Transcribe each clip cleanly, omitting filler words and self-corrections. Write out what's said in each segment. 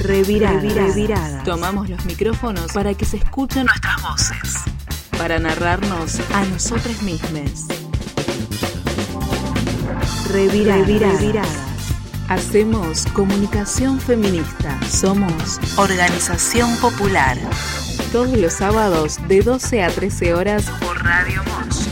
Reviradas. Tomamos los micrófonos para que se escuchen nuestras voces, para narrarnos a nosotras mismas. Reviradas. Hacemos comunicación feminista. Somos Organización Popular. Todos los sábados de 12 a 13 horas por Radio Mosh.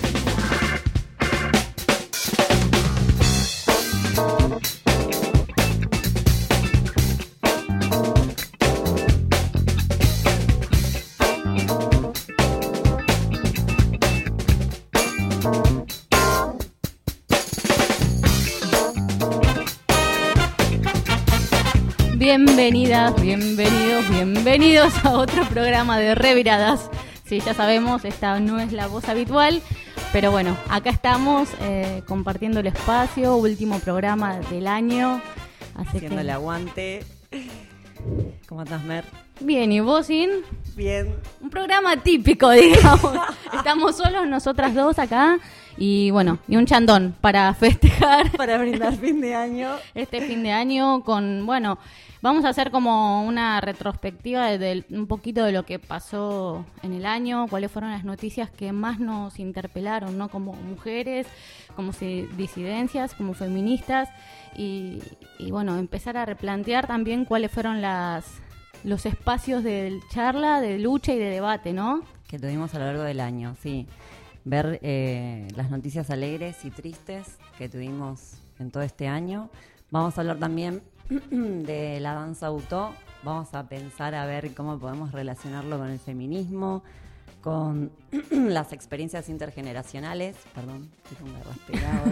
Bienvenidos a otro programa de Reviradas. Sí, ya sabemos, esta no es la voz habitual, pero bueno, acá estamos compartiendo el espacio, último programa del año. Haciendo el aguante. ¿Cómo estás, Mer? Bien, ¿y vos, Sin? Bien. Un programa típico, digamos. Estamos solos nosotras dos acá. Y bueno, y un chandón para festejar. Para brindar fin de año. Este fin de año con, bueno, vamos a hacer como una retrospectiva de un poquito de lo que pasó en el año, cuáles fueron las noticias que más nos interpelaron, ¿no? Como mujeres, como disidencias, como feministas. Y bueno, empezar a replantear también cuáles fueron los espacios de charla, de lucha y de debate, ¿no? Que tuvimos a lo largo del año, sí. Ver las noticias alegres y tristes que tuvimos en todo este año. Vamos a hablar también de la danza Butó. Vamos a pensar a ver cómo podemos relacionarlo con el feminismo, con las experiencias intergeneracionales. Perdón, tengo una raspera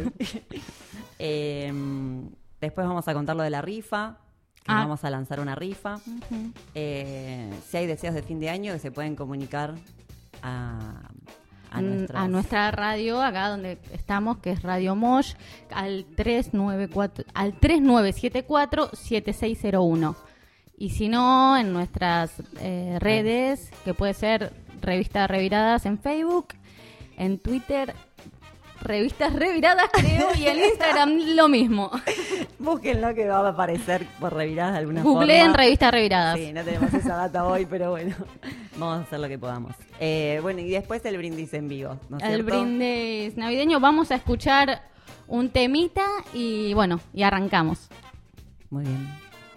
hoy. Después vamos a contar lo de la rifa, que vamos a lanzar una rifa. Uh-huh. Si hay deseos de fin de año que se pueden comunicar a nuestra radio, acá donde estamos, que es Radio Mosh, al 3974-7601. Y si no, en nuestras redes, que puede ser Revista Reviradas en Facebook, en Twitter, Revistas Reviradas, creo, y en Instagram lo mismo. Búsquenlo, que va a aparecer por Reviradas de alguna forma. Googleen Revistas Reviradas. Sí, no tenemos esa data hoy, pero bueno, vamos a hacer lo que podamos. Bueno, y después el brindis en vivo, ¿no es cierto? El brindis navideño. Vamos a escuchar un temita y bueno, y arrancamos. Muy bien.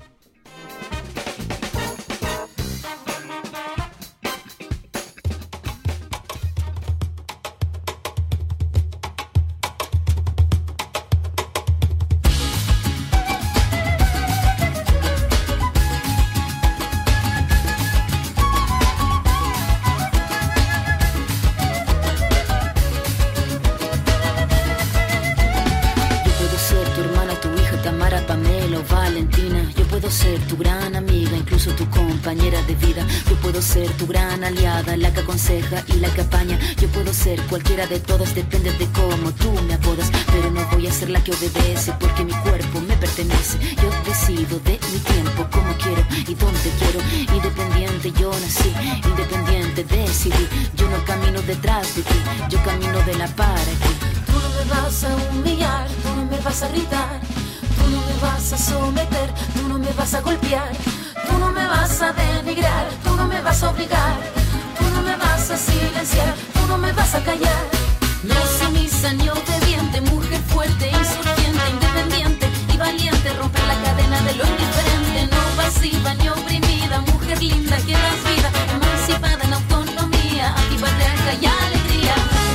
Compañera de vida, yo puedo ser tu gran aliada, la que aconseja y la que apaña. Yo puedo ser cualquiera de todas, depende de cómo tú me apodas. Pero no voy a ser la que obedece, porque mi cuerpo me pertenece. Yo decido de mi tiempo, cómo quiero y dónde quiero. Independiente yo nací, independiente decidí. Yo no camino detrás de ti, yo camino de la para ti. Tú no me vas a humillar, tú no me vas a gritar, tú no me vas a someter, tú no me vas a golpear. Tú no me vas a denigrar, tú no me vas a obligar, tú no me vas a silenciar, tú no me vas a callar. No sumisa ni obediente, mujer fuerte, insurgente, independiente y valiente, romper la cadena de lo indiferente. No pasiva ni oprimida, mujer linda que das vida, emancipada en autonomía, antipatriarca y alegría.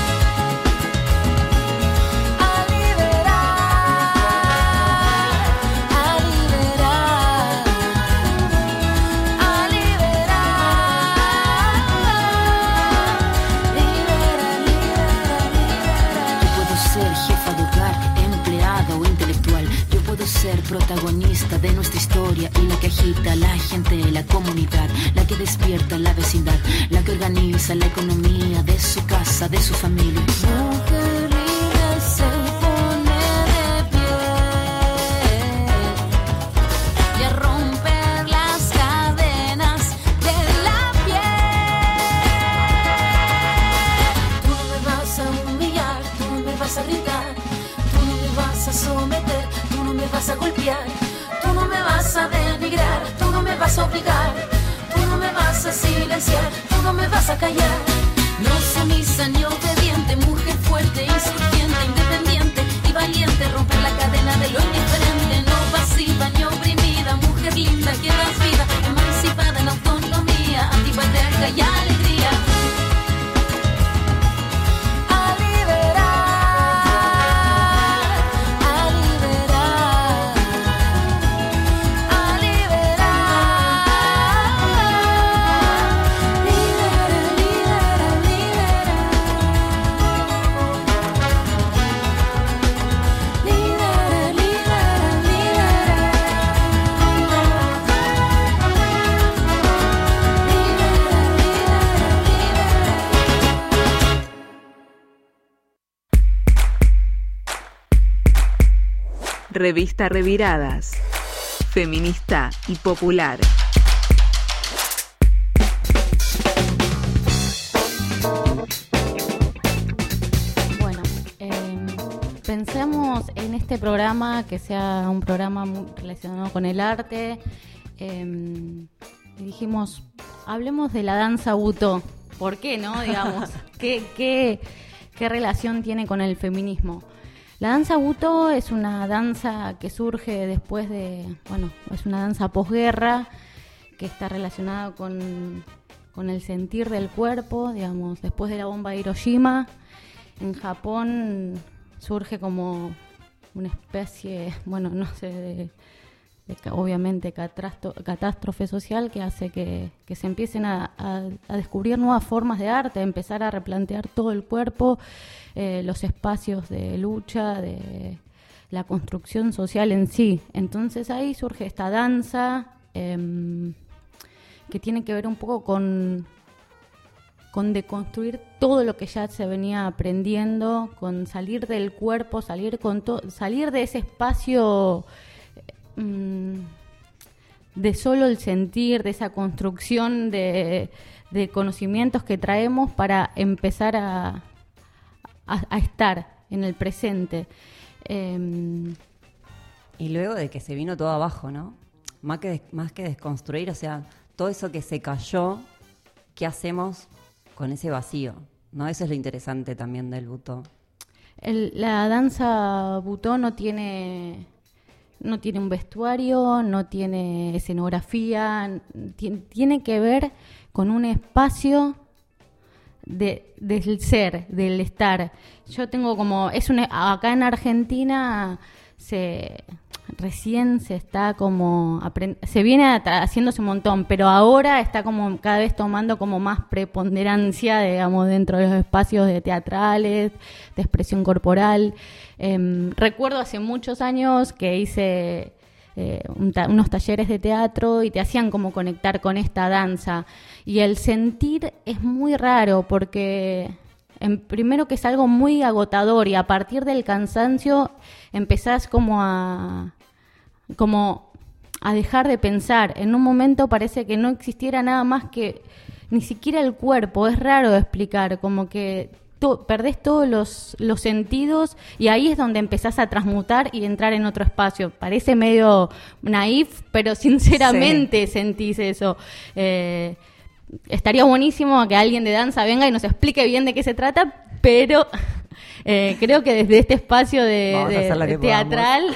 Ser protagonista de nuestra historia y la que agita a la gente, la comunidad, la que despierta la vecindad, la que organiza la economía de su casa, de su familia. Mujer libre se pone de pie y a romper las cadenas de la piel. Tú no me vas a humillar, tú no me vas a gritar, tú no me vas a someter, tú no me vas a golpear, tú no me vas a denigrar, tú no vas a obligar, tú no me vas a silenciar, tú no me vas a callar. No sumisa ni obediente, mujer fuerte, insurgente, independiente y valiente, romper la cadena de lo indiferente, no pasiva ni oprimida, mujer linda que das vida, emancipada en autonomía, antipatriarca y alegría. Revista Reviradas, feminista y popular. Bueno, pensemos en este programa que sea un programa muy relacionado con el arte. Y dijimos, hablemos de la danza Butó. ¿Por qué no? Digamos, ¿qué relación tiene con el feminismo? La danza Butó es una danza que surge después de, es una danza posguerra que está relacionada con el sentir del cuerpo, digamos, después de la bomba de Hiroshima. En Japón surge como una especie, obviamente catástrofe social que hace que se empiecen a descubrir nuevas formas de arte, empezar a replantear todo el cuerpo, los espacios de lucha, de la construcción social en sí. Entonces ahí surge esta danza que tiene que ver un poco con deconstruir todo lo que ya se venía aprendiendo, con salir del cuerpo, salir de ese espacio de solo el sentir, de esa construcción de conocimientos que traemos para empezar a estar en el presente. Y luego de que se vino todo abajo, ¿no? Más que desconstruir, o sea, todo eso que se cayó, ¿qué hacemos con ese vacío? ¿No? Eso es lo interesante también del Butó. La danza Butó no tiene un vestuario, no tiene escenografía, tiene que ver con un espacio del ser, del estar. Yo tengo como, acá en Argentina recién se está como, se viene haciéndose un montón, pero ahora está como cada vez tomando como más preponderancia, digamos, dentro de los espacios de teatrales, de expresión corporal. Recuerdo hace muchos años que hice unos talleres de teatro y te hacían como conectar con esta danza. Y el sentir es muy raro porque primero que es algo muy agotador y a partir del cansancio empezás como a dejar de pensar. En un momento parece que no existiera nada más que ni siquiera el cuerpo. Es raro de explicar, como que perdés todos los sentidos y ahí es donde empezás a transmutar y entrar en otro espacio. Parece medio naif, pero sinceramente sentís eso. Estaría buenísimo que alguien de danza venga y nos explique bien de qué se trata, pero creo que desde este espacio de teatral,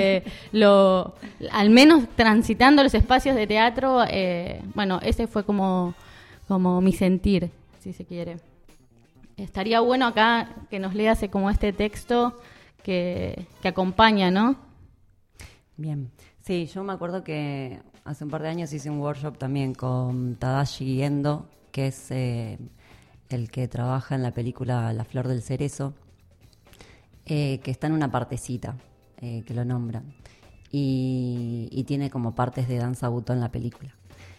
al menos transitando los espacios de teatro, ese fue como mi sentir, si se quiere. Estaría bueno acá que nos leas como este texto que acompaña, ¿no? Bien. Sí, yo me acuerdo que hace un par de años hice un workshop también con Tadashi Endo, que es el que trabaja en la película La Flor del Cerezo, que está en una partecita que lo nombran. Y tiene como partes de danza Butó en la película.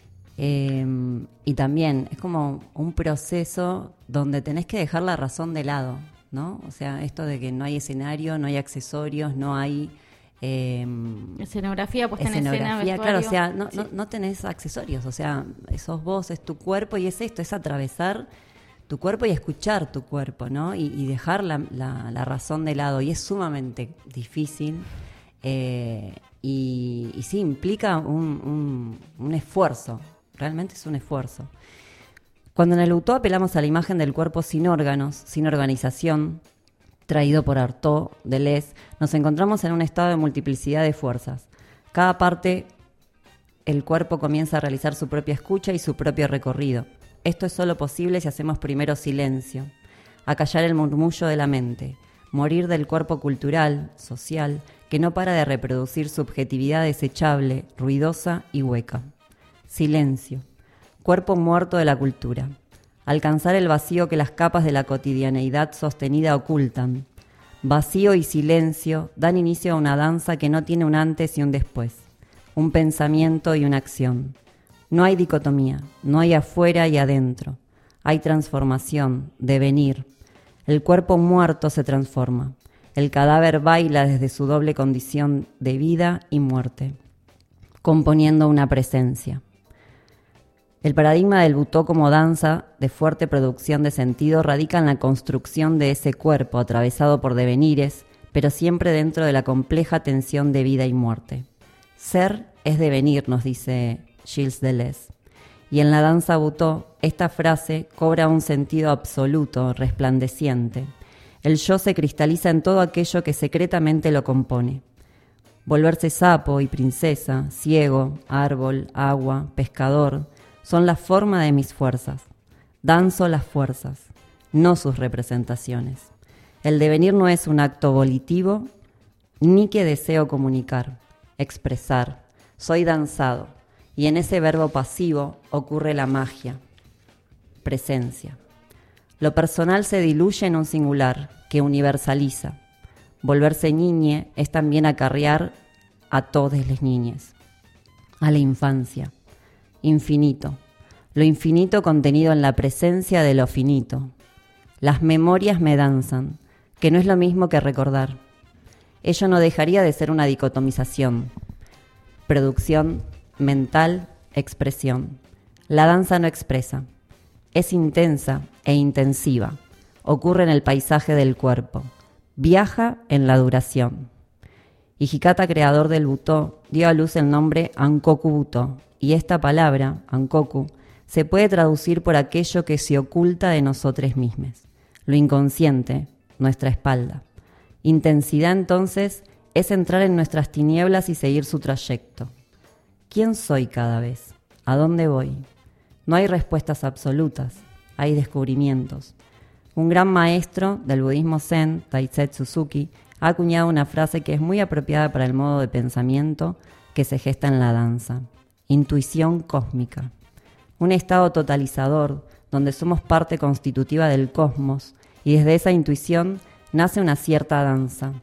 Y también es como un proceso donde tenés que dejar la razón de lado, ¿no? O sea, esto de que no hay escenario, no hay accesorios, no hay escenografía puesta en escena, vestuario. Claro, o sea, no tenés accesorios, o sea, sos vos, es tu cuerpo y es esto, es atravesar tu cuerpo y escuchar tu cuerpo, ¿no? Y dejar la razón de lado, y es sumamente difícil. Y y sí, implica un esfuerzo, realmente es un esfuerzo. Cuando en el Butó apelamos a la imagen del cuerpo sin órganos, sin organización, traído por Artaud, Deleuze, nos encontramos en un estado de multiplicidad de fuerzas. Cada parte, el cuerpo comienza a realizar su propia escucha y su propio recorrido. Esto es solo posible si hacemos primero silencio, acallar el murmullo de la mente, morir del cuerpo cultural, social, que no para de reproducir subjetividad desechable, ruidosa y hueca. Silencio, cuerpo muerto de la cultura. Alcanzar el vacío que las capas de la cotidianeidad sostenida ocultan. Vacío y silencio dan inicio a una danza que no tiene un antes y un después, un pensamiento y una acción. No hay dicotomía, no hay afuera y adentro. Hay transformación, devenir. El cuerpo muerto se transforma. El cadáver baila desde su doble condición de vida y muerte, componiendo una presencia. El paradigma del Butó como danza de fuerte producción de sentido radica en la construcción de ese cuerpo atravesado por devenires, pero siempre dentro de la compleja tensión de vida y muerte. Ser es devenir, nos dice Gilles Deleuze. Y en la danza Butó, esta frase cobra un sentido absoluto, resplandeciente. El yo se cristaliza en todo aquello que secretamente lo compone. Volverse sapo y princesa, ciego, árbol, agua, pescador, son la forma de mis fuerzas. Danzo las fuerzas, no sus representaciones. El devenir no es un acto volitivo, ni que deseo comunicar, expresar. Soy danzado, y en ese verbo pasivo ocurre la magia, presencia. Lo personal se diluye en un singular que universaliza. Volverse niñe es también acarrear a todas las niñas, a la infancia. Infinito, lo infinito contenido en la presencia de lo finito. Las memorias me danzan, que no es lo mismo que recordar. Ello no dejaría de ser una dicotomización. Producción, mental, expresión. La danza no expresa. Es intensa e intensiva. Ocurre en el paisaje del cuerpo. Viaja en la duración. Hijikata, creador del Butó, dio a luz el nombre Ankoku Butó, y esta palabra, Ankoku, se puede traducir por aquello que se oculta de nosotros mismos, lo inconsciente, nuestra espalda. Intensidad, entonces, es entrar en nuestras tinieblas y seguir su trayecto. ¿Quién soy cada vez? ¿A dónde voy? No hay respuestas absolutas, hay descubrimientos. Un gran maestro del budismo zen, Taisetsu Suzuki, ha acuñado una frase que es muy apropiada para el modo de pensamiento que se gesta en la danza. Intuición cósmica. Un estado totalizador donde somos parte constitutiva del cosmos y desde esa intuición nace una cierta danza.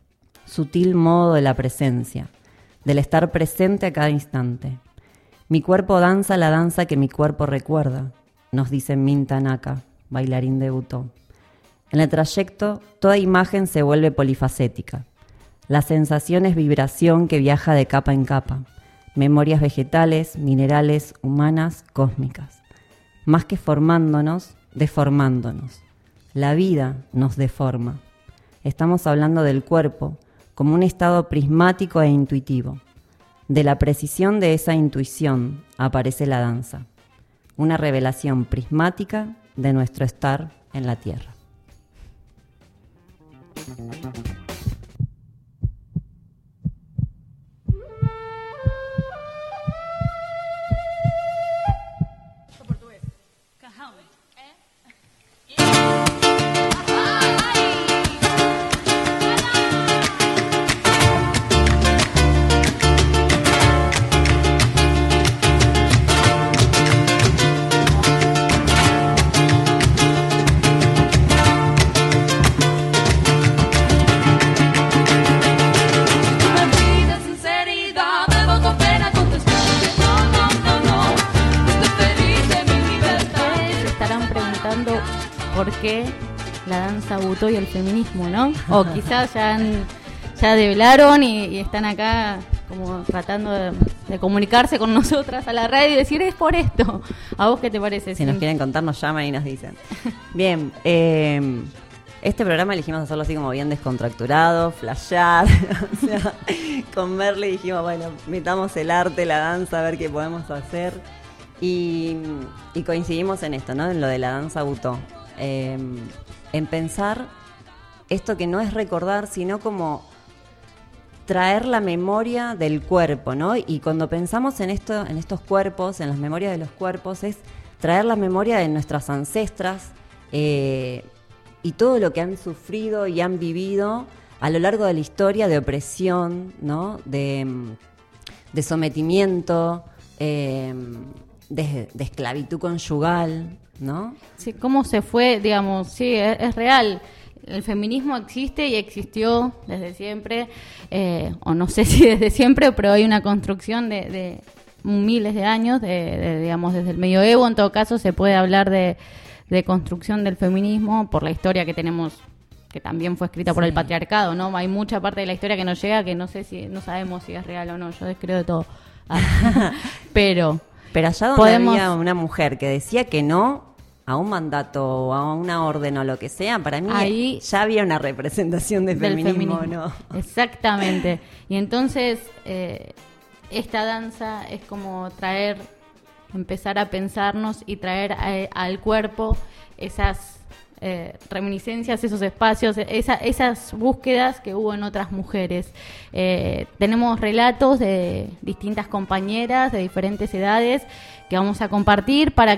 Sutil modo de la presencia, del estar presente a cada instante. Mi cuerpo danza la danza que mi cuerpo recuerda, nos dice Min Tanaka, bailarín de Butó. En el trayecto, toda imagen se vuelve polifacética. La sensación es vibración que viaja de capa en capa. Memorias vegetales, minerales, humanas, cósmicas. Más que formándonos, deformándonos. La vida nos deforma. Estamos hablando del cuerpo como un estado prismático e intuitivo. De la precisión de esa intuición aparece la danza. Una revelación prismática de nuestro estar en la tierra. ¿Por qué la danza Butó y el feminismo, no? O quizás ya develaron y están acá como tratando de comunicarse con nosotras a la radio y decir, es por esto. ¿A vos qué te parece? Si nos quieren contar, nos llaman y nos dicen. Bien, Este programa elegimos hacerlo así como bien descontracturado, flashear. O sea, con Merle dijimos, bueno, metamos el arte, la danza, a ver qué podemos hacer. Y coincidimos en esto, ¿no? En lo de la danza Butó. En pensar esto que no es recordar, sino como traer la memoria del cuerpo, ¿no? Y cuando pensamos en esto, en estos cuerpos, en las memorias de los cuerpos, es traer la memoria de nuestras ancestras y todo lo que han sufrido y han vivido a lo largo de la historia de opresión, ¿no? De sometimiento, de esclavitud conyugal, ¿no? Sí, cómo se fue, digamos, sí, es real. El feminismo existe y existió desde siempre, o no sé si desde siempre, pero hay una construcción de miles de años, digamos, desde el medioevo, en todo caso, se puede hablar de construcción del feminismo por la historia que tenemos, que también fue escrita por el patriarcado, ¿no? Hay mucha parte de la historia que nos llega que no sabemos si es real o no, yo descreo de todo. Pero allá donde había una mujer que decía que no a un mandato o a una orden o lo que sea, para mí ahí ya había una representación del feminismo, ¿no? Exactamente. Y entonces esta danza es como empezar a pensarnos y traer al cuerpo esas reminiscencias, esos espacios, esas búsquedas que hubo en otras mujeres. Tenemos relatos de distintas compañeras de diferentes edades que vamos a compartir para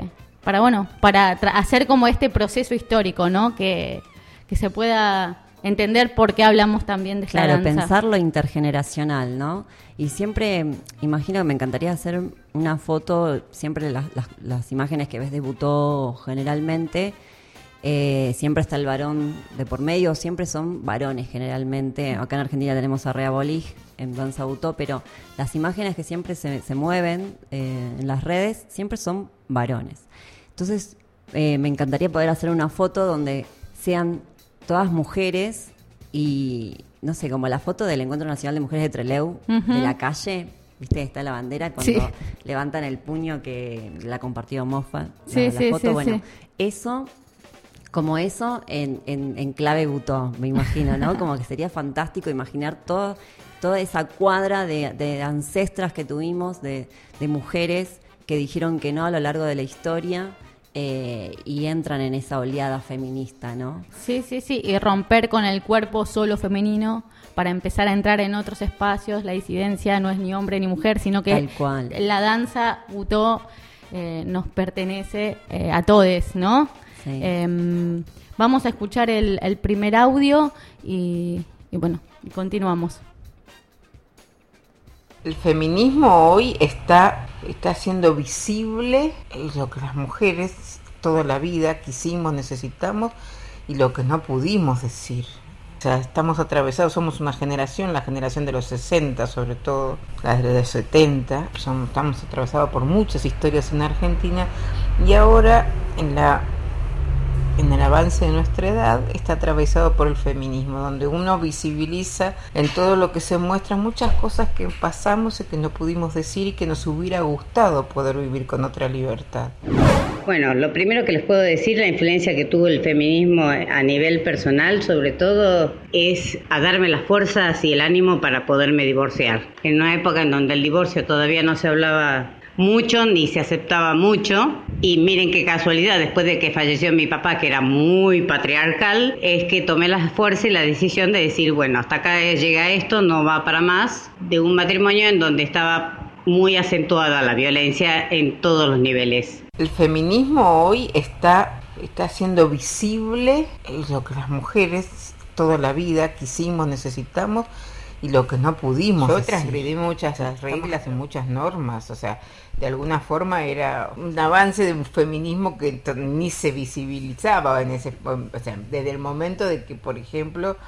hacer como este proceso histórico, ¿no? Que se pueda entender por qué hablamos también de esta danza. Claro, pensarlo intergeneracional, ¿no? Y siempre, imagino que me encantaría hacer una foto, siempre las imágenes que ves de Butó generalmente, siempre está el varón de por medio, siempre son varones generalmente. Acá en Argentina tenemos a Rea Bolig en danza Butó, pero las imágenes que siempre se mueven en las redes siempre son varones. Entonces, me encantaría poder hacer una foto donde sean todas mujeres y, no sé, como la foto del Encuentro Nacional de Mujeres de Trelew, de la calle, ¿viste? Está la bandera cuando levantan el puño, que la compartió Moffat, la foto. Bueno, eso, como eso en clave Butó, me imagino, ¿no? Como que sería fantástico imaginar toda esa cuadra de ancestras que tuvimos, de mujeres que dijeron que no a lo largo de la historia. Y entran en esa oleada feminista, ¿no? Sí, y romper con el cuerpo solo femenino para empezar a entrar en otros espacios. La disidencia no es ni hombre ni mujer, sino que tal cual. La danza Butó nos pertenece a todes, ¿no? Sí. Vamos a escuchar el primer audio y bueno, continuamos. El feminismo hoy está siendo visible lo que las mujeres toda la vida quisimos, necesitamos y lo que no pudimos decir. O sea, estamos atravesados, somos una generación, la generación de los 60 sobre todo, la de los 70, estamos atravesados por muchas historias en Argentina y ahora en el avance de nuestra edad está atravesado por el feminismo, donde uno visibiliza en todo lo que se muestra muchas cosas que pasamos y que no pudimos decir y que nos hubiera gustado poder vivir con otra libertad. Bueno, lo primero que les puedo decir, la influencia que tuvo el feminismo a nivel personal, sobre todo, es a darme las fuerzas y el ánimo para poderme divorciar. En una época en donde el divorcio todavía no se hablaba mucho ni se aceptaba mucho, y miren qué casualidad, después de que falleció mi papá, que era muy patriarcal, es que tomé la fuerza y la decisión de decir, bueno, hasta acá llega esto, no va para más, de un matrimonio en donde estaba muy acentuada la violencia en todos los niveles. El feminismo hoy está siendo visible lo que las mujeres toda la vida quisimos, necesitamos y lo que no pudimos. Yo transgredí muchas reglas y muchas normas, o sea, de alguna forma era un avance de un feminismo que ni se visibilizaba en ese, o sea, desde el momento de que, por ejemplo,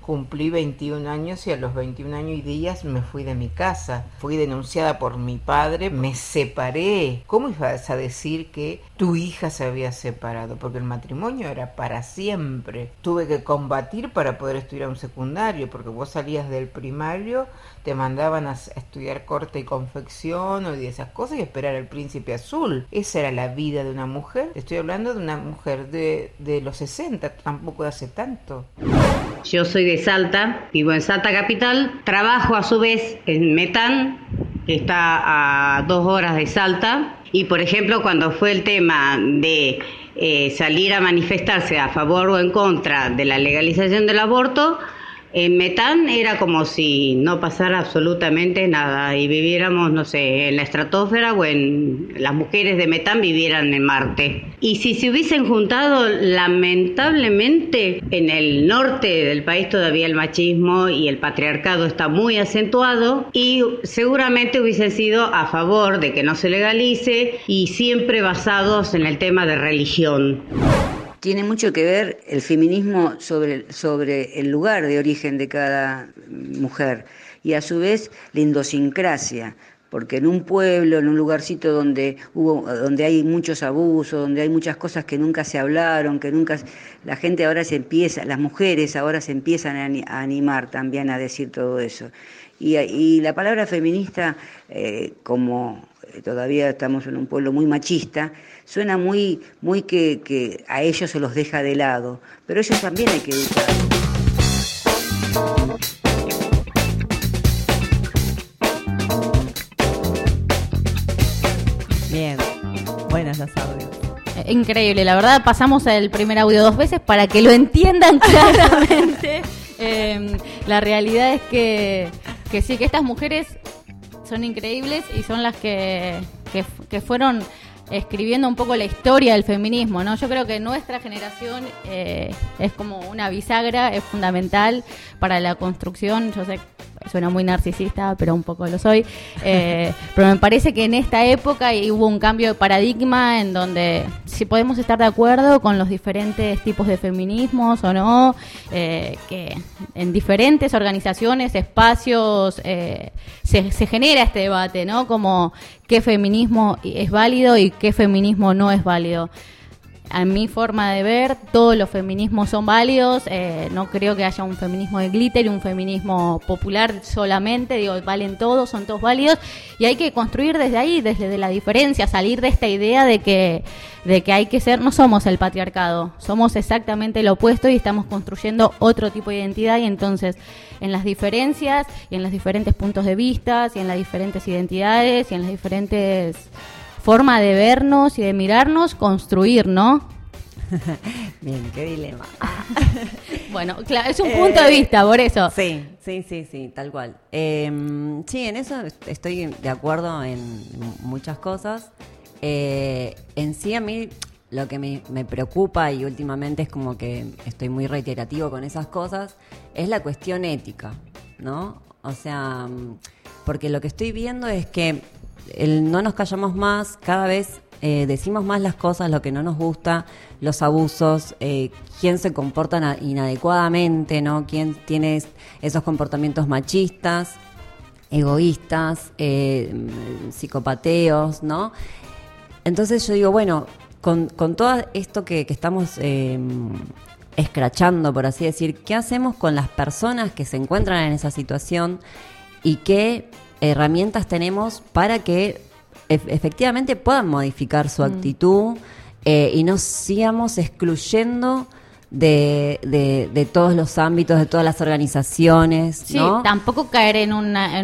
cumplí 21 años y a los 21 años y días me fui de mi casa. Fui denunciada por mi padre, me separé. ¿Cómo ibas a decir que tu hija se había separado? Porque el matrimonio era para siempre. Tuve que combatir para poder estudiar un secundario, porque vos salías del primario, te mandaban a estudiar corte y confección o de esas cosas y esperar al príncipe azul. Esa era la vida de una mujer. Estoy hablando de una mujer de los 60, tampoco hace tanto. Yo soy de Salta, vivo en Salta capital, trabajo a su vez en Metán, que está a 2 horas de Salta, y por ejemplo cuando fue el tema de salir a manifestarse a favor o en contra de la legalización del aborto, en Metán era como si no pasara absolutamente nada y viviéramos, no sé, en la estratosfera o las mujeres de Metán vivieran en Marte. Y si se hubiesen juntado, lamentablemente, en el norte del país todavía el machismo y el patriarcado está muy acentuado y seguramente hubiesen sido a favor de que no se legalice y siempre basados en el tema de religión. Tiene mucho que ver el feminismo sobre el lugar de origen de cada mujer y a su vez la idiosincrasia, porque en un pueblo, en un lugarcito donde hay muchos abusos, donde hay muchas cosas que nunca se hablaron, la gente ahora las mujeres ahora se empiezan a animar también a decir todo eso. Y la palabra feminista, como todavía estamos en un pueblo muy machista, suena muy que a ellos se los deja de lado, pero ellos también hay que educar. Bien, buenos los audios. Increíble, la verdad pasamos el primer audio 2 veces para que lo entiendan claramente. La realidad es que sí, que estas mujeres son increíbles y son las que fueron escribiendo un poco la historia del feminismo, ¿no? Yo creo que nuestra generación es como una bisagra, es fundamental para la construcción. Yo sé que suena muy narcisista, pero un poco lo soy. Pero me parece que en esta época hubo un cambio de paradigma en donde si podemos estar de acuerdo con los diferentes tipos de feminismos o no, que en diferentes organizaciones, espacios, se genera este debate, ¿no? Como qué feminismo es válido y qué feminismo no es válido. A mi forma de ver, todos los feminismos son válidos. No creo que haya un feminismo de glitter y un feminismo popular solamente. Digo, valen todos, son todos válidos. Y hay que construir desde ahí, desde la diferencia, salir de esta idea de que hay que ser, no somos el patriarcado, somos exactamente lo opuesto y estamos construyendo otro tipo de identidad. Y entonces, en las diferencias y en los diferentes puntos de vista y en las diferentes identidades y en las diferentes forma de vernos y de mirarnos, construir, ¿no? Bien, qué dilema. Bueno, claro, es un punto de vista, por eso. Sí, tal cual. Sí, en eso estoy de acuerdo en muchas cosas. En sí, a mí lo que me preocupa, y últimamente es como que estoy muy reiterativo con esas cosas, es la cuestión ética, ¿no? O sea, porque lo que estoy viendo es que no nos callamos más, cada vez decimos más las cosas, lo que no nos gusta, los abusos, quién se comporta inadecuadamente, ¿no? Quién tiene esos comportamientos machistas, egoístas, psicopateos, ¿no? Entonces yo digo, bueno, con todo esto que estamos escrachando, por así decir, ¿qué hacemos con las personas que se encuentran en esa situación y qué herramientas tenemos para que efectivamente puedan modificar su actitud y no sigamos excluyendo de todos los ámbitos, de todas las organizaciones, ¿no? Sí, tampoco caer en una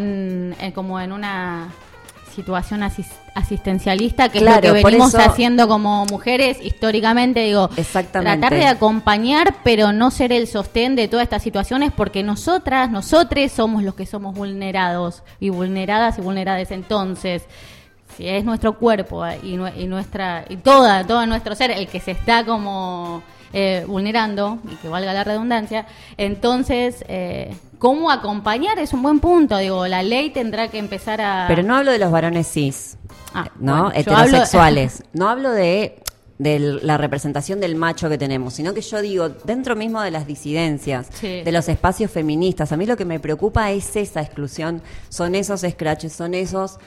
situación asistencialista, que claro, es lo que venimos haciendo como mujeres históricamente, digo, exactamente. Tratar de acompañar, pero no ser el sostén de todas estas situaciones, porque nosotres somos los que somos vulnerados y vulneradas y vulneradas. Entonces, si es nuestro cuerpo y todo nuestro ser el que se está como vulnerando, y que valga la redundancia, entonces ¿cómo acompañar? Es un buen punto. Digo, la ley tendrá que empezar a... Pero no hablo de los varones cis, ¿no? Bueno, heterosexuales. No hablo de la representación del macho que tenemos, sino que yo digo, dentro mismo de las disidencias, Sí. de los espacios feministas, a mí lo que me preocupa es esa exclusión, son esos scratches, son esos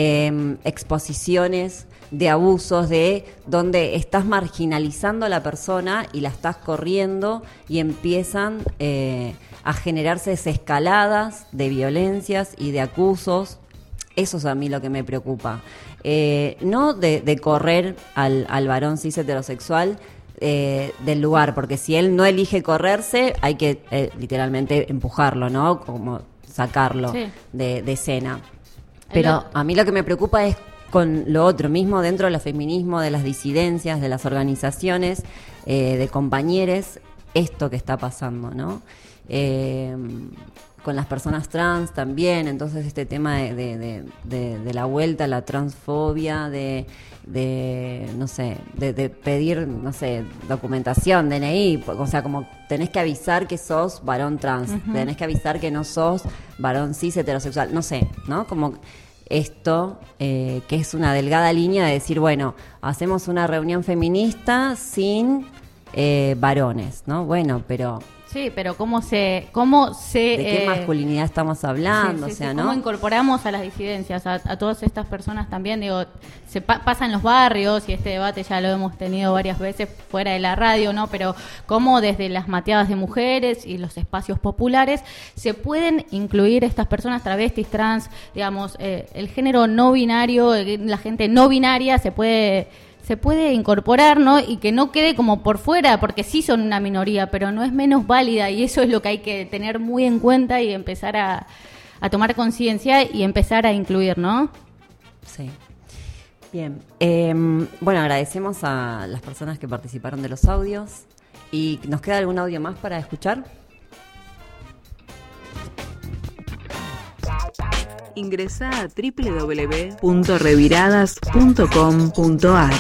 exposiciones de abusos, de donde estás marginalizando a la persona y la estás corriendo y empiezan a generarse escaladas de violencias y de acusos. Eso es a mí lo que me preocupa. No de correr al varón cis heterosexual del lugar, porque si él no elige correrse, hay que literalmente empujarlo, ¿no? Como sacarlo Sí. de escena. Pero a mí lo que me preocupa es con lo otro mismo dentro del feminismo, de las disidencias, de las organizaciones, de compañeros, esto que está pasando, ¿no? Con las personas trans también, entonces este tema de la vuelta a la transfobia, de no sé, de pedir, no sé, documentación, DNI, o sea, como tenés que avisar que sos varón trans, tenés que avisar que no sos varón cis heterosexual, no sé, ¿no? Como esto, que es una delgada línea de decir, bueno, hacemos una reunión feminista sin varones, ¿no? Bueno, pero Sí, pero ¿cómo se ¿de qué masculinidad estamos hablando? Sí, o sea, sí, ¿no? ¿cómo incorporamos a las disidencias, a todas estas personas también? Digo, pasa en los barrios y este debate ya lo hemos tenido varias veces fuera de la radio, ¿no? Pero cómo desde las mateadas de mujeres y los espacios populares se pueden incluir estas personas travestis, trans, digamos, el género no binario, la gente no binaria se puede incorporar, ¿no? Y que no quede como por fuera, porque sí son una minoría, pero no es menos válida, y eso es lo que hay que tener muy en cuenta y empezar a tomar conciencia y empezar a incluir, ¿no? Sí. Bien. Bueno, agradecemos a las personas que participaron de los audios. ¿Y nos queda algún audio más para escuchar? Ingresa a www.reviradas.com.ar.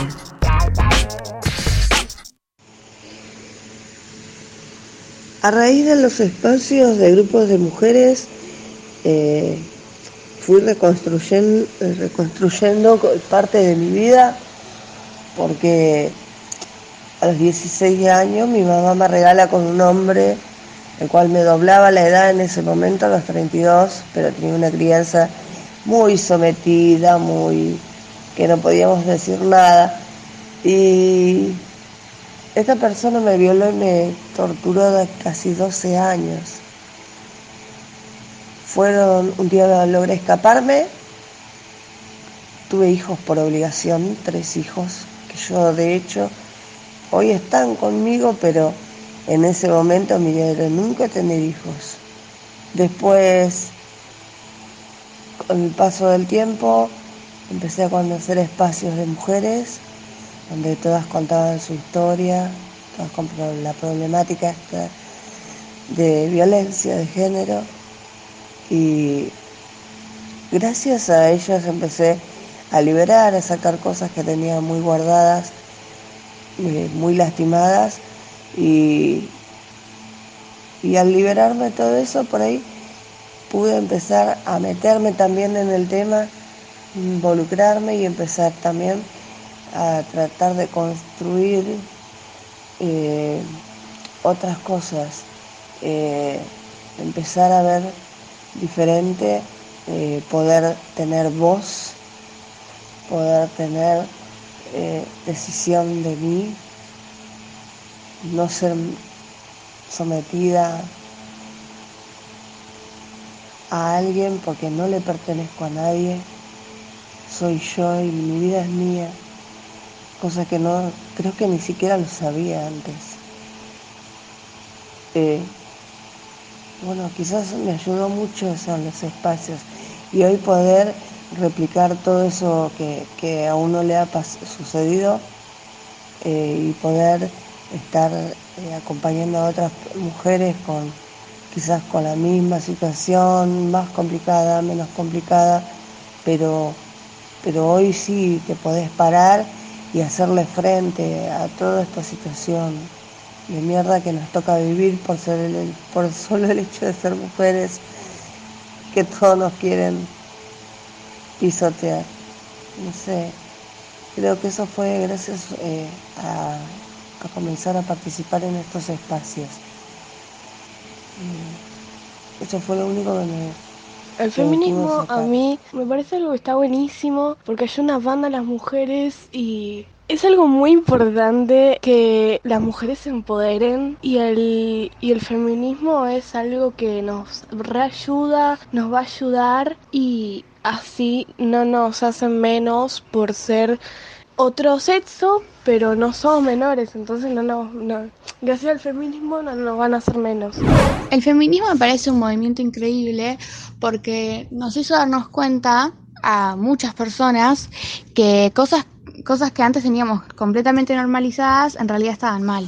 A raíz de los espacios de grupos de mujeres, fui reconstruyendo parte de mi vida, porque a los 16 años mi mamá me regala con un hombre, el cual me doblaba la edad en ese momento, a los 32, pero tenía una crianza muy sometida, que no podíamos decir nada. Y esta persona me violó y me torturó de casi 12 años. Un día logré escaparme, tuve hijos por obligación, 3 hijos, que yo de hecho hoy están conmigo, pero en ese momento mi idea era nunca tener hijos. Después, con el paso del tiempo, empecé a conocer espacios de mujeres, donde todas contaban su historia, todas con la problemática esta de violencia de género. Y gracias a ellas empecé a liberar, a sacar cosas que tenía muy guardadas, muy lastimadas. Y al liberarme de todo eso, por ahí pude empezar a meterme también en el tema, involucrarme y empezar también a tratar de construir otras cosas, empezar a ver diferente, poder tener voz, poder tener decisión de mí, no ser sometida a alguien porque no le pertenezco a nadie, soy yo y mi vida es mía, cosa que no, creo que ni siquiera lo sabía antes. Bueno, quizás me ayudó mucho eso en los espacios, y hoy poder replicar todo eso que a uno le ha sucedido, y poder estar acompañando a otras mujeres quizás con la misma situación, más complicada, menos complicada, pero hoy sí que podés parar y hacerle frente a toda esta situación de mierda que nos toca vivir por solo el hecho de ser mujeres, que todos nos quieren pisotear. No sé, Creo que eso fue gracias a comenzar a participar en estos espacios. Eso fue lo único que El feminismo a mí me parece algo que está buenísimo porque ayuda a una banda a las mujeres y es algo muy importante que las mujeres se empoderen y el feminismo es algo que nos reayuda, nos va a ayudar y así no nos hacen menos por ser otro sexo, pero no somos menores, entonces no, gracias al feminismo no nos van a hacer menos. El feminismo me parece un movimiento increíble porque nos hizo darnos cuenta a muchas personas que cosas que antes teníamos completamente normalizadas en realidad estaban mal.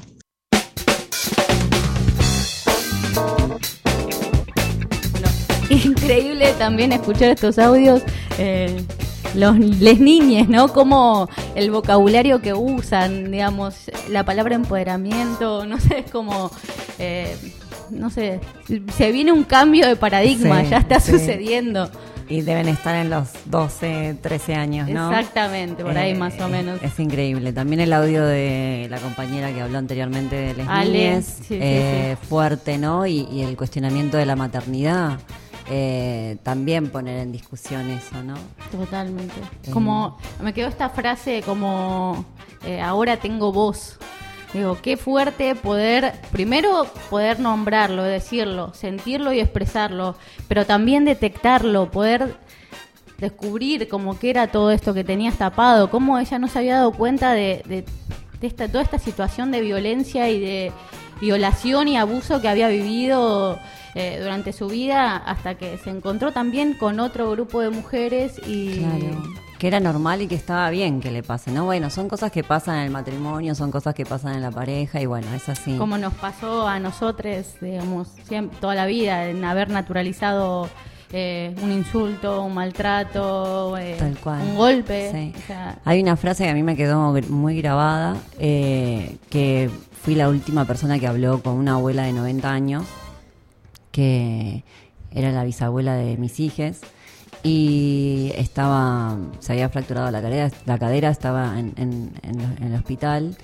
Increíble también escuchar estos audios. Les niñes, ¿no? Como el vocabulario que usan, digamos, la palabra empoderamiento, no sé, es como, no sé, se viene un cambio de paradigma, sí, ya está sucediendo. Y deben estar en los 12, 13 años, ¿no? Exactamente, por ahí más o menos. Es increíble. También el audio de la compañera que habló anteriormente de las niñas, sí. Fuerte, ¿no? Y el cuestionamiento de la maternidad. También poner en discusión eso, ¿no? Totalmente. Como me quedó esta frase como ahora tengo voz. Digo, qué fuerte primero poder nombrarlo, decirlo, sentirlo y expresarlo, pero también detectarlo, poder descubrir como que era todo esto que tenías tapado, cómo ella no se había dado cuenta de toda esta situación de violencia y de violación y abuso que había vivido durante su vida, hasta que se encontró también con otro grupo de mujeres y... Claro, que era normal y que estaba bien que le pase, ¿no? Bueno, son cosas que pasan en el matrimonio, son cosas que pasan en la pareja y bueno, es así. Como nos pasó a nosotros, digamos, siempre, toda la vida, en haber naturalizado un insulto, un maltrato, tal cual, un golpe. Sí. O sea, hay una frase que a mí me quedó muy grabada, que fui la última persona que habló con una abuela de 90 años, que era la bisabuela de mis hijas, y se había fracturado la cadera, estaba en el hospital,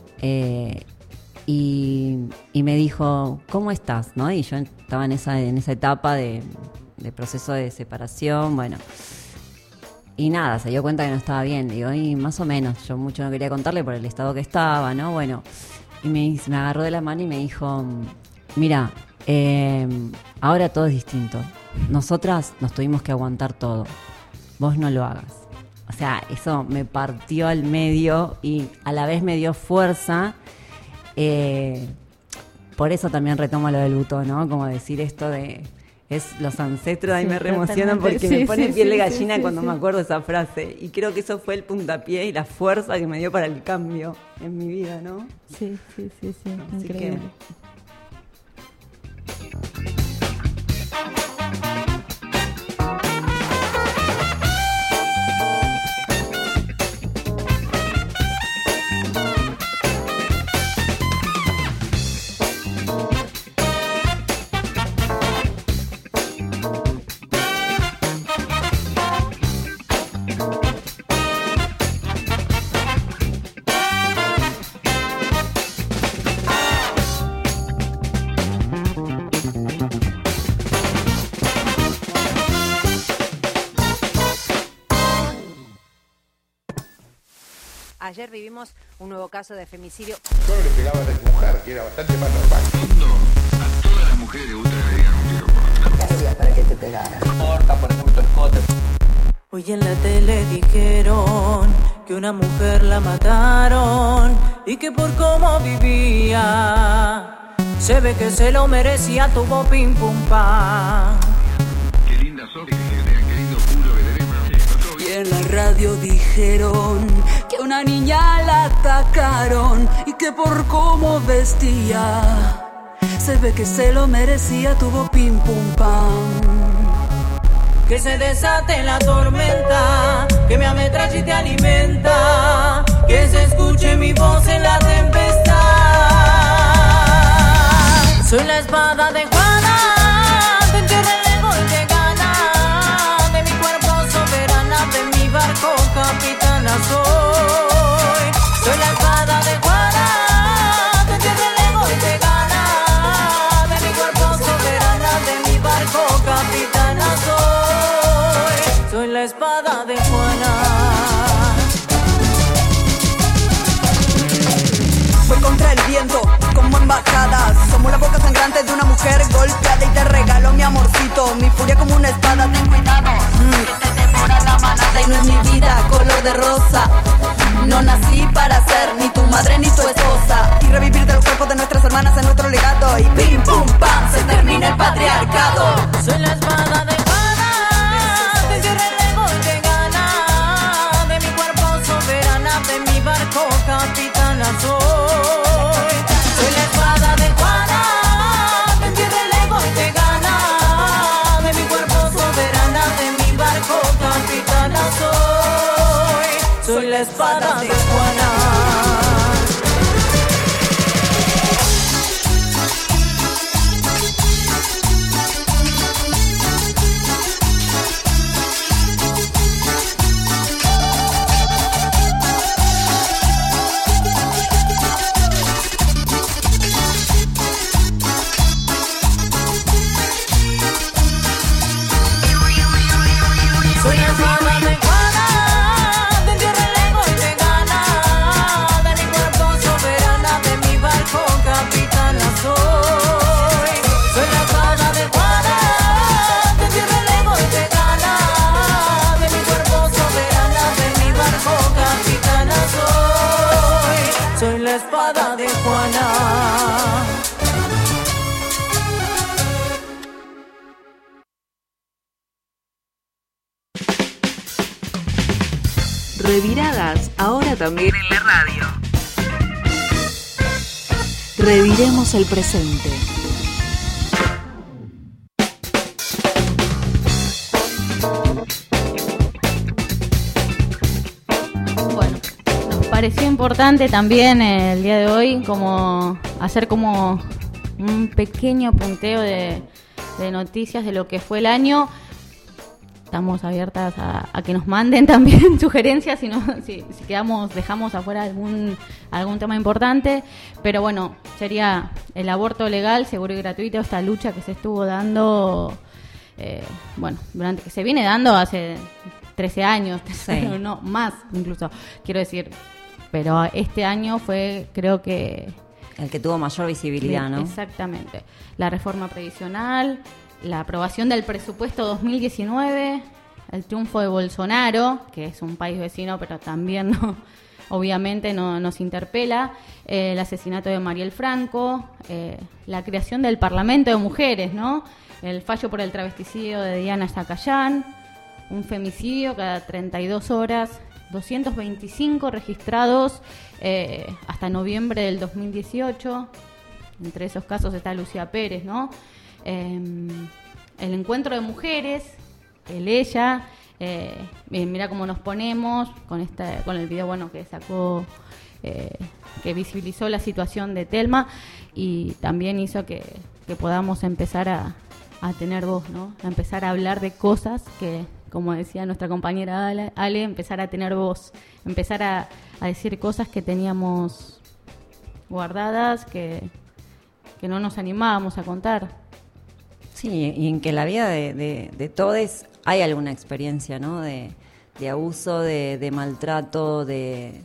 y me dijo, ¿cómo estás? ¿No? Y yo estaba en esa etapa de proceso de separación, bueno, y nada, se dio cuenta que no estaba bien. Digo, y más o menos, yo mucho no quería contarle por el estado que estaba, ¿no? Bueno, y me agarró de la mano y me dijo, mira, ahora todo es distinto. Nosotras nos tuvimos que aguantar todo. Vos no lo hagas. O sea, eso me partió al medio y a la vez me dio fuerza. Por eso también retomo lo del butó, ¿no? Como decir esto de... Es los ancestros, ahí me reemocionan porque me pone piel de gallina cuando me acuerdo esa frase. Y creo que eso fue el puntapié y la fuerza que me dio para el cambio en mi vida, ¿no? Sí, increíble. Ayer vivimos un nuevo caso de femicidio. Solo le pegaban a la mujer, que era bastante más normal. A todas las mujeres le gusta que le digan un tiro por la ¿Qué hacías para que te pegaran? Corta, por ejemplo, escote. Hoy en la tele dijeron que una mujer la mataron y que por cómo vivía se ve que se lo merecía, tuvo pim pum pam. Qué linda sos, qué lindo culo que tenés. Y en la radio dijeron que a una niña la atacaron y que por cómo vestía se ve que se lo merecía, tuvo pim pum pam. Que se desate la tormenta, que me ametralle y te alimenta, que se escuche mi voz en la tempestad. Soy la espada de Juana, te entierra el ego y te gana, de mi cuerpo soberana, de mi barco capitana soy. espada de Juana. Voy contra el viento, como embajadas. Somos la boca sangrante de una mujer golpeada. Y te regalo mi amorcito, mi furia como una espada. Ten cuidado, que te devora la manada. Y no es mi vida color de rosa. No nací para ser ni tu madre ni tu esposa. Y revivir de los cuerpos de nuestras hermanas en nuestro legado. Y pim pum pam, se termina el patriarcado. Soy la espada de Juana, te cierra el golpe gana. De mi cuerpo soberana, de mi barco capitana soy. Soy la espada de Juana, te cierra el golpe gana. De mi cuerpo soberana, de mi barco capitana soy. Soy la espada de Juana. Espada de Juana. Reviradas, ahora también en la radio. Reviremos el presente. Pareció importante también el día de hoy como hacer como un pequeño punteo de noticias de lo que fue el año. Estamos abiertas a que nos manden también sugerencias si dejamos afuera algún tema importante, pero bueno, sería el aborto legal, seguro y gratuito, esta lucha que se estuvo dando, durante que se viene dando hace 13 años, sí. No, más incluso, quiero decir. Pero este año fue, creo que... el que tuvo mayor visibilidad, ¿no? Exactamente. La reforma previsional, la aprobación del presupuesto 2019, el triunfo de Bolsonaro, que es un país vecino, pero también obviamente nos interpela, el asesinato de Mariel Franco, la creación del Parlamento de Mujeres, ¿no? El fallo por el travesticidio de Diana Zacayán, un femicidio cada 32 horas... 225 registrados hasta noviembre del 2018. Entre esos casos está Lucía Pérez, ¿no? El encuentro de mujeres, ella, mira cómo nos ponemos con el video que sacó, que visibilizó la situación de Telma y también hizo que podamos empezar a tener voz, ¿no? A empezar a hablar de cosas que, como decía nuestra compañera Ale, empezar a tener voz, empezar a decir cosas que teníamos guardadas, que no nos animábamos a contar. Sí, y en que la vida de todos hay alguna experiencia, ¿no? De abuso, de maltrato, de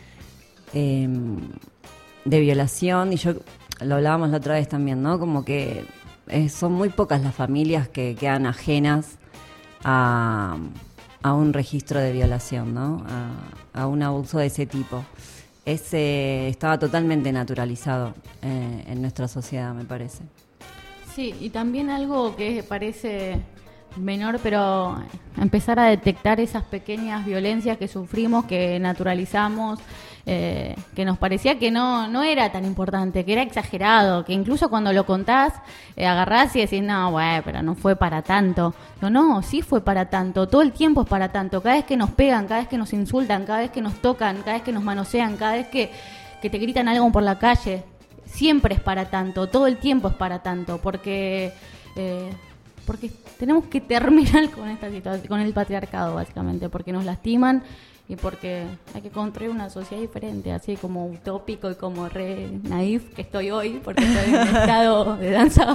violación, y yo lo hablábamos la otra vez también, ¿no? Como que son muy pocas las familias que quedan ajenas a un registro de violación, ¿no? A un abuso de ese tipo. Estaba totalmente naturalizado en nuestra sociedad, me parece. Sí, y también algo que parece menor, pero empezar a detectar esas pequeñas violencias que sufrimos, que naturalizamos, que nos parecía que no era tan importante, que era exagerado, que incluso cuando lo contás, agarrás y decís, no, güey, pero no fue para tanto. No, sí fue para tanto, todo el tiempo es para tanto, cada vez que nos pegan, cada vez que nos insultan, cada vez que nos tocan, cada vez que nos manosean, cada vez que te gritan algo por la calle, siempre es para tanto, todo el tiempo es para tanto, porque tenemos que terminar con esta situación, con el patriarcado básicamente, porque nos lastiman y porque hay que construir una sociedad diferente, así como utópico y como re naif que estoy hoy, porque estoy en estado de danza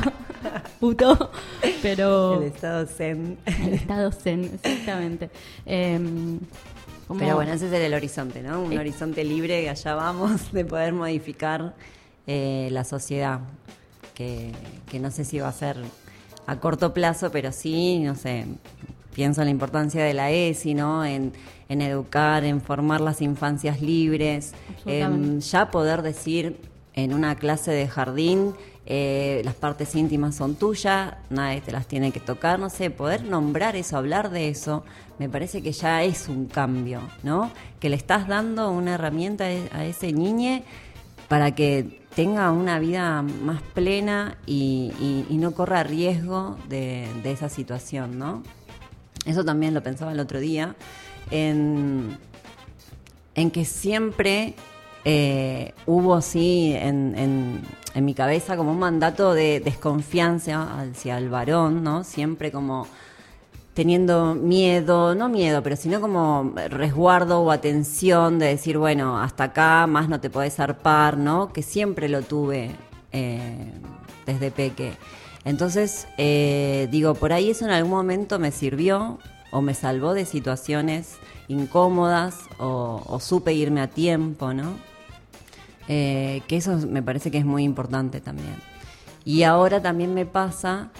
puto, pero... El estado zen. El estado zen, exactamente. Pero bueno, ese es el horizonte, ¿no? Un horizonte libre, que allá vamos, de poder modificar la sociedad, que no sé si va a ser a corto plazo, pero sí, no sé, pienso en la importancia de la ESI, ¿no? En educar, en formar las infancias libres, ya poder decir en una clase de jardín, las partes íntimas son tuyas, nadie te las tiene que tocar, no sé, poder nombrar eso, hablar de eso, me parece que ya es un cambio, ¿no? Que le estás dando una herramienta a ese niño para que tenga una vida más plena y no corra riesgo de esa situación, ¿no? Eso también lo pensaba el otro día, en que siempre hubo, sí, en mi cabeza como un mandato de desconfianza hacia el varón, ¿no? Siempre como teniendo miedo, no miedo, pero sino como resguardo o atención de decir, bueno, hasta acá, más no te podés zarpar, ¿no? Que siempre lo tuve desde peque. Entonces, digo, por ahí eso en algún momento me sirvió o me salvó de situaciones incómodas o supe irme a tiempo, ¿no? Que eso me parece que es muy importante también. Y ahora también me pasa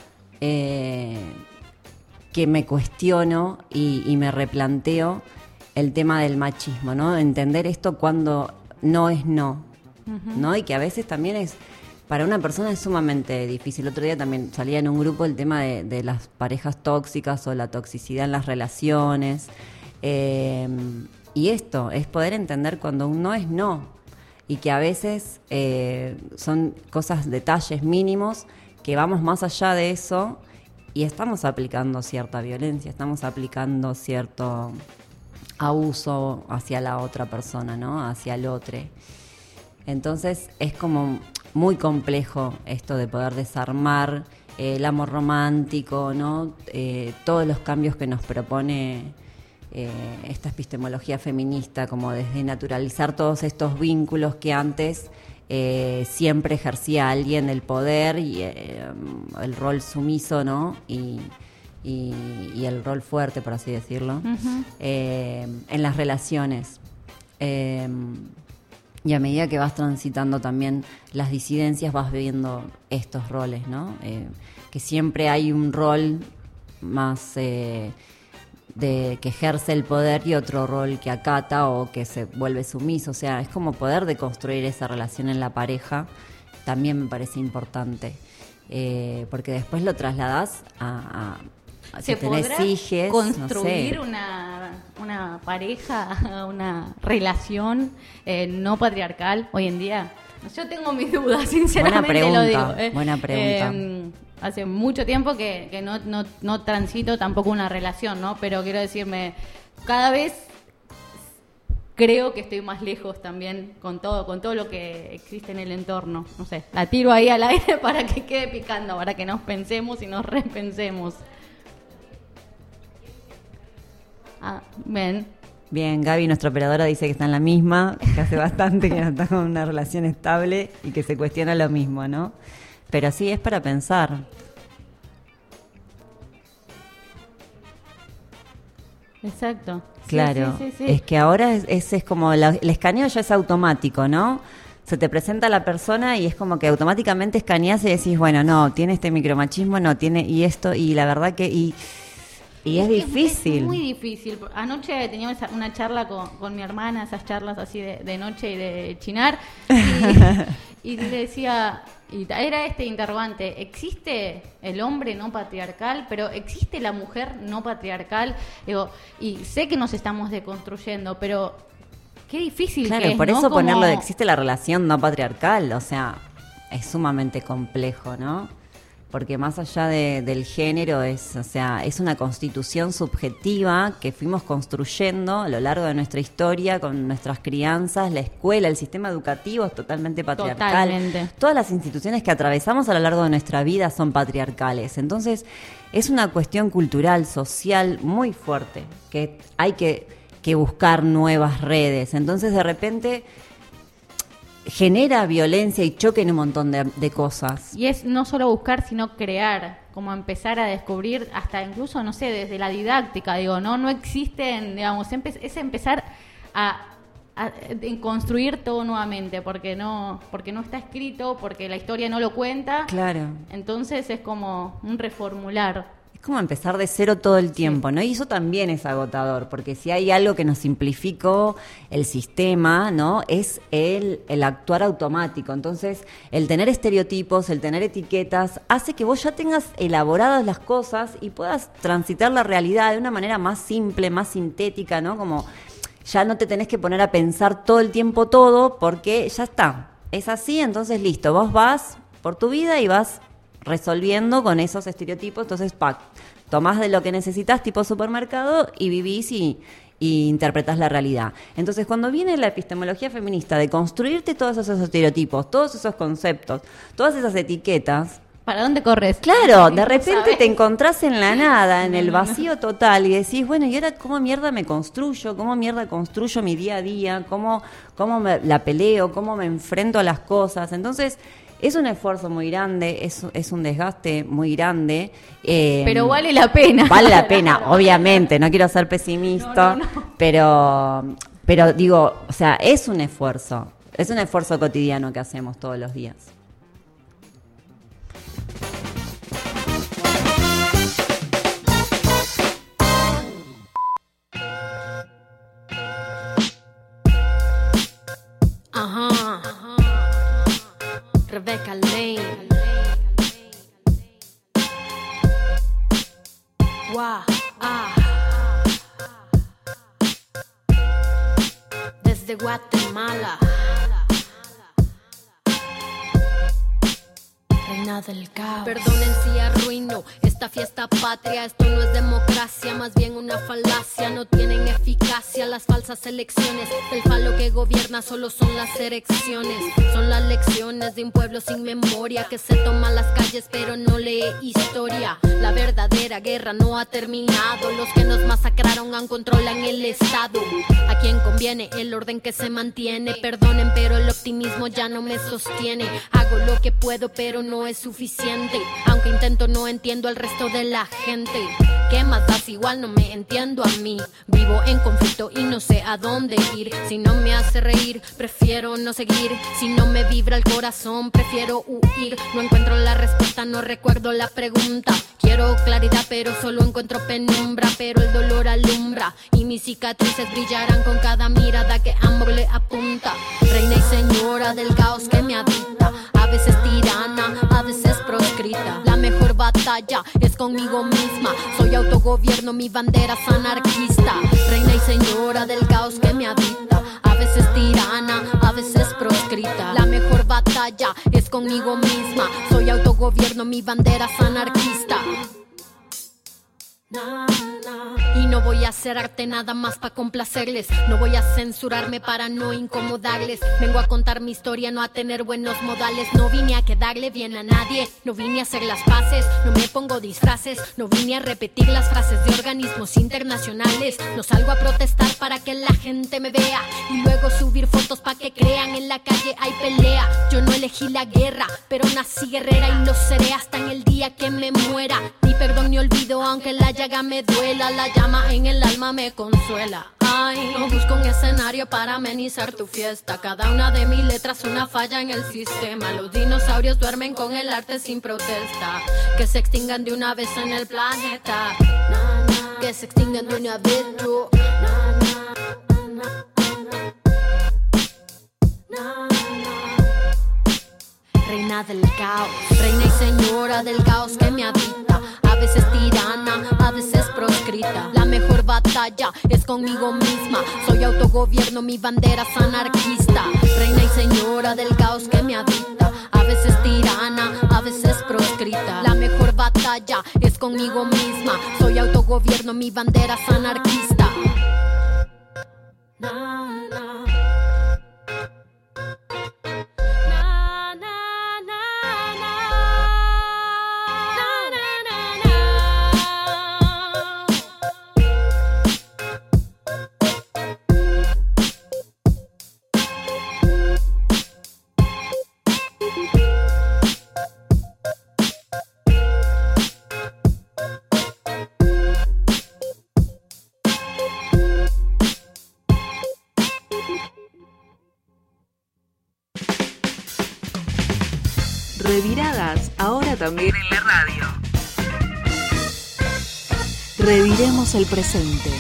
que me cuestiono y me replanteo el tema del machismo, ¿no? Entender esto cuando no es no, ¿no? Y que a veces también es, para una persona es sumamente difícil. El otro día también salía en un grupo el tema de las parejas tóxicas o la toxicidad en las relaciones. Y esto, es poder entender cuando un no es no. Y que a veces son cosas, detalles mínimos, que vamos más allá de eso y estamos aplicando cierta violencia, estamos aplicando cierto abuso hacia la otra persona, ¿no? Hacia el otro. Entonces es como muy complejo esto de poder desarmar el amor romántico, ¿no? Todos los cambios que nos propone esta epistemología feminista, como desde naturalizar todos estos vínculos que antes siempre ejercía alguien el poder y el rol sumiso, ¿no? Y el rol fuerte, por así decirlo, en las relaciones. Y a medida que vas transitando también las disidencias, vas viendo estos roles, ¿no? Que siempre hay un rol más que ejerce el poder y otro rol que acata o que se vuelve sumiso. O sea, es como poder deconstruir esa relación en la pareja. También me parece importante. Porque después lo trasladás a si tenés hijos, construir no sé. una pareja, una relación no patriarcal hoy en día. Yo tengo mis dudas, sinceramente lo digo. Buena pregunta. Hace mucho tiempo que no transito tampoco una relación, ¿no? Pero quiero decirme, cada vez creo que estoy más lejos también con todo lo que existe en el entorno. No sé, la tiro ahí al aire para que quede picando, para que nos pensemos y nos repensemos. Bien, Gaby, nuestra operadora, dice que está en la misma, que hace bastante que no está con una relación estable y que se cuestiona lo mismo, ¿no? Pero sí, es para pensar. Exacto. Claro, sí. Es que ahora es como, el escaneo ya es automático, ¿no? Se te presenta la persona y es como que automáticamente escaneás y decís, bueno, no, tiene este micromachismo, no, tiene y esto, y la verdad que... Y es difícil. Es muy difícil. Anoche teníamos una charla con mi hermana, esas charlas así de noche y de chinar, y le decía, y era este interrogante, ¿existe el hombre no patriarcal, pero existe la mujer no patriarcal? Digo, y sé que nos estamos deconstruyendo, pero qué difícil claro, que es, por ¿no? eso Como... ponerlo de existe la relación no patriarcal, o sea, es sumamente complejo, ¿no? Porque más allá del género es una constitución subjetiva que fuimos construyendo a lo largo de nuestra historia con nuestras crianzas, la escuela, el sistema educativo es totalmente patriarcal. Totalmente. Todas las instituciones que atravesamos a lo largo de nuestra vida son patriarcales. Entonces, es una cuestión cultural, social muy fuerte, que hay que buscar nuevas redes. Entonces, de repente... genera violencia y choque en un montón de cosas. Y es no solo buscar, sino crear, como empezar a descubrir, hasta incluso, no sé, desde la didáctica, digo, no existen, digamos, es empezar a construir todo nuevamente, porque no está escrito, porque la historia no lo cuenta. Claro. Entonces es como un reformular. Es como empezar de cero todo el tiempo, ¿no? Y eso también es agotador, porque si hay algo que nos simplificó el sistema, ¿no? Es el actuar automático. Entonces, el tener estereotipos, el tener etiquetas, hace que vos ya tengas elaboradas las cosas y puedas transitar la realidad de una manera más simple, más sintética, ¿no? Como ya no te tenés que poner a pensar todo el tiempo todo, porque ya está. Es así, entonces listo, vos vas por tu vida y vas resolviendo con esos estereotipos, entonces tomás de lo que necesitas tipo supermercado y vivís y interpretás la realidad. Entonces cuando viene la epistemología feminista de construirte todos esos estereotipos, todos esos conceptos, todas esas etiquetas, ¿para dónde corres? Claro, de repente te encontrás en la nada, en el vacío total y decís, bueno, ¿y ahora cómo mierda me construyo? ¿Cómo mierda construyo mi día a día? ¿Cómo la peleo? ¿Cómo me enfrento a las cosas? Entonces es un esfuerzo muy grande, es un desgaste muy grande. Pero vale la pena. Vale la pena, obviamente, no quiero ser pesimista, no. Pero digo, o sea, es un esfuerzo cotidiano que hacemos todos los días. Rebecca Lane. Wow, desde Guatemala, reina del caos. Perdonen si arruino esta fiesta patria. Esto no es democracia, más bien una falacia. No tienen eficacia las falsas elecciones. El falo que gobierna solo son las erecciones. Son las lecciones de un pueblo sin memoria que se toma las calles pero no lee historia. La verdadera guerra no ha terminado. Los que nos masacraron aún controlan el Estado. A quien conviene el orden que se mantiene. Perdonen pero el optimismo ya no me sostiene. Hago lo que puedo pero no es suficiente. Aunque intento no entiendo al resto de la gente. ¿Qué más das? Igual no me entiendo a mí. Vivo en conflicto y no sé a dónde ir. Si no me hace reír, prefiero no seguir. Si no me vibra el corazón, prefiero huir. No encuentro la respuesta, no recuerdo la pregunta. Quiero claridad, pero solo encuentro penumbra. Pero el dolor alumbra y mis cicatrices brillarán con cada mirada que amor le apunta. Reina y señora del caos que me habita. A veces tirana, a veces proscrita. La mejor batalla es conmigo misma. Soy autogobierno, mi bandera es anarquista. Reina y señora del caos que me habita. A veces tirana, a veces proscrita. La mejor batalla es conmigo misma. Soy autogobierno, mi bandera es anarquista. Y no voy a hacer arte nada más para complacerles. No voy a censurarme para no incomodarles. Vengo a contar mi historia, no a tener buenos modales. No vine a quedarle bien a nadie. No vine a hacer las paces, no me pongo disfraces. No vine a repetir las frases de organismos internacionales. No salgo a protestar para que la gente me vea y luego subir fotos para que crean en la calle hay pelea. Yo no elegí la guerra, pero nací guerrera y lo seré hasta en el día que me muera. Ni perdón ni olvido aunque la llaga me duela. La llama en el alma me consuela. Ay, no busco un escenario para amenizar tu fiesta. Cada una de mis letras una falla en el sistema. Los dinosaurios duermen con el arte sin protesta. Que se extingan de una vez en el planeta. Que se extingan de una vez, yo. Reina del caos, reina y señora del caos que me habita. A veces tirana, a veces proscrita. La mejor batalla es conmigo misma. Soy autogobierno, mi bandera es anarquista. Reina y señora del caos que me habita. A veces tirana, a veces proscrita. La mejor batalla es conmigo misma. Soy autogobierno, mi bandera es anarquista. Reviradas, ahora también en la radio. Reviremos el presente.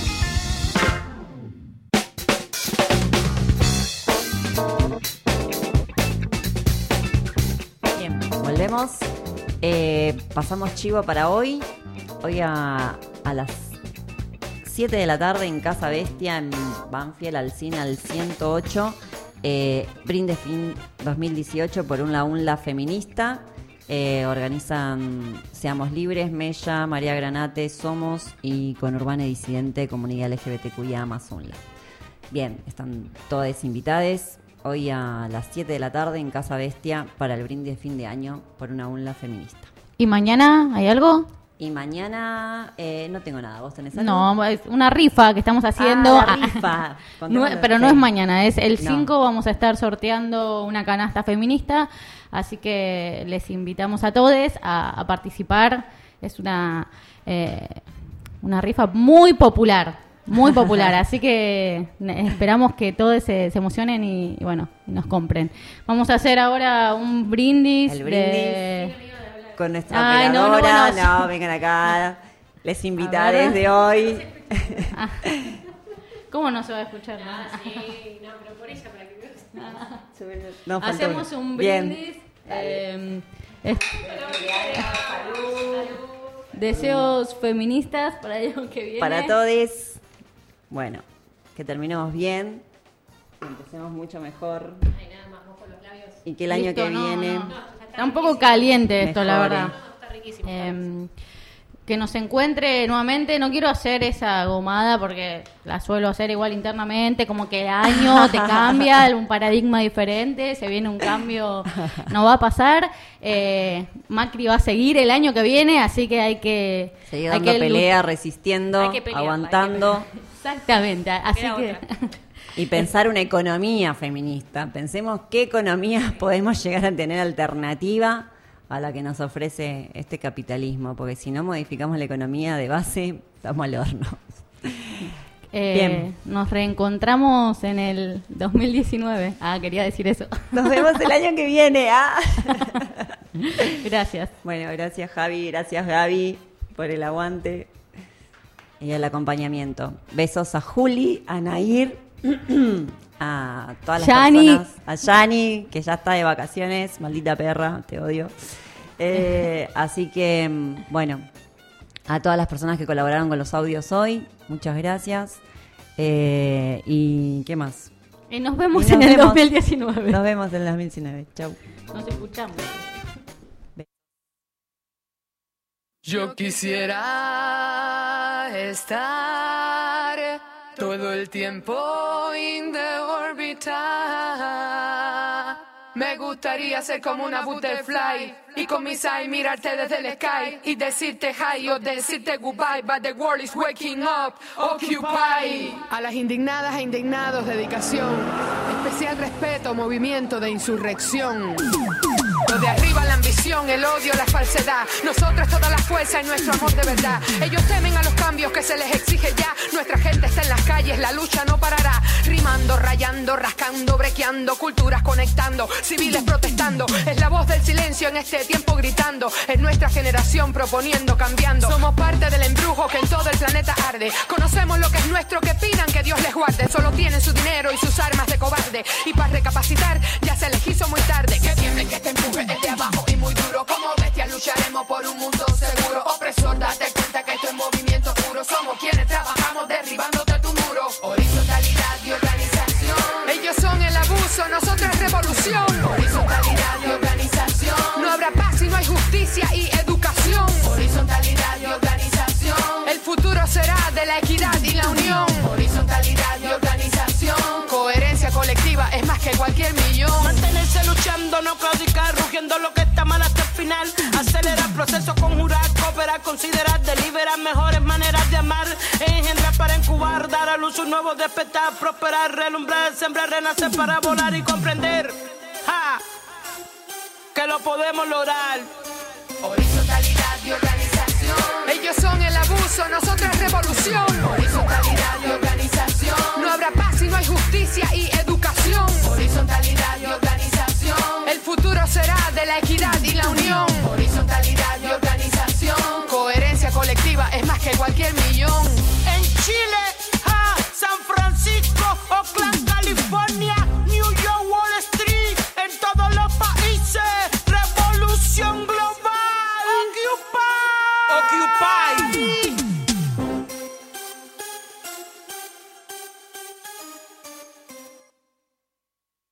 Bien, volvemos. Pasamos chivo para hoy. Hoy a las 7 de la tarde en Casa Bestia, en Banfield, Alsina, al 108. Brinde Fin 2018 por la UNLA feminista. Organizan Seamos Libres, Mella, María Granate, Somos y con Urbana Disidente, Comunidad LGBTQIA más UNLA. Bien, están todas invitadas hoy a las 7 de la tarde en Casa Bestia para el brinde de fin de año por una UNLA feminista. ¿Y mañana hay algo? Y mañana no tengo nada. ¿Vos tenés algo? No, es una rifa que estamos haciendo. La rifa. Pero no es mañana, es el 5. Vamos a estar sorteando una canasta feminista. Así que les invitamos a todos a participar. Es una rifa muy popular. Muy popular. Así que esperamos que todos se emocionen y bueno, nos compren. Vamos a hacer ahora un brindis. El brindis. Con nuestra operadora, no, vengan acá, les invita desde hoy. ¿Cómo no se va a escuchar? Sí, no, pero por ella, para que hacemos un brindis. Deseos feministas para el año que viene. Para todos. Bueno, que terminemos bien, que empecemos mucho mejor. Ay, nada más, mojo los labios. Y que el año que viene... Está un poco caliente esto, la verdad. Está riquísimo. Que nos encuentre nuevamente. No quiero hacer esa gomada porque la suelo hacer igual internamente, como que el año te cambia, un paradigma diferente, se viene un cambio, no va a pasar. Macri va a seguir el año que viene, así que hay que seguir dando pelea, resistiendo, aguantando. Exactamente, así que... Y pensar una economía feminista. Pensemos qué economía podemos llegar a tener alternativa a la que nos ofrece este capitalismo, porque si no modificamos la economía de base, estamos al horno. Bien. Nos reencontramos en el 2019. Quería decir eso. Nos vemos el año que viene. Gracias. Bueno, gracias Javi, gracias Gaby por el aguante y el acompañamiento. Besos a Juli, a Nair, a todas las personas, a Yani, que ya está de vacaciones, maldita perra, te odio. Así que, bueno, a todas las personas que colaboraron con los audios hoy, muchas gracias. ¿Y qué más? Nos vemos en el 2019. Nos vemos en el 2019. Chau. Nos escuchamos. Yo quisiera estar todo el tiempo in the órbita. Me gustaría ser como una butterfly y con mis eyes mirarte desde el sky y decirte hi o decirte goodbye, but the world is waking up, occupy. A las indignadas e indignados, dedicación, especial respeto, movimiento de insurrección. Lo de arriba la ambición, el odio, la falsedad. Nosotros toda la fuerza y nuestro amor de verdad. Ellos temen a los cambios que se les exige ya. Nuestra gente está en las calles, la lucha no parará. Rimando, rayando, rascando, brequeando, culturas conectando, civiles protestando. Es la voz del silencio en este tiempo gritando. Es nuestra generación proponiendo, cambiando. Somos parte del embrujo que en todo el planeta arde. Conocemos lo que es nuestro, que pidan que Dios les guarde. Solo tienen su dinero y sus armas de cobarde. Y para recapacitar ya se les hizo muy tarde. Que tiemblen, que te empuje desde abajo y muy duro. Como bestias lucharemos por un mundo seguro. Opresor, date cuenta que esto es movimiento puro. Somos quienes trabajamos derribándote tu muro. Horizontalidad y organización. Ellos son el abuso, nosotros revolución. Horizontalidad y organización. No habrá paz si no hay justicia y educación. Horizontalidad y organización. El futuro será de la equidad y la unión. Horizontalidad y organización. Coherencia colectiva es más que cualquier millón. Mantenerse luchando, no claudicar, rugiendo lo que está mal hasta el final. Acelerar procesos, conjurar, cooperar, considerar, deliberar mejores maneras de amar. Engendrar para incubar, dar a luz un nuevo despertar, prosperar, relumbrar, sembrar, renacer para volar y comprender que lo podemos lograr. Horizontalidad y organización. Ellos son el abuso, nosotros revolución. Horizontalidad y organización.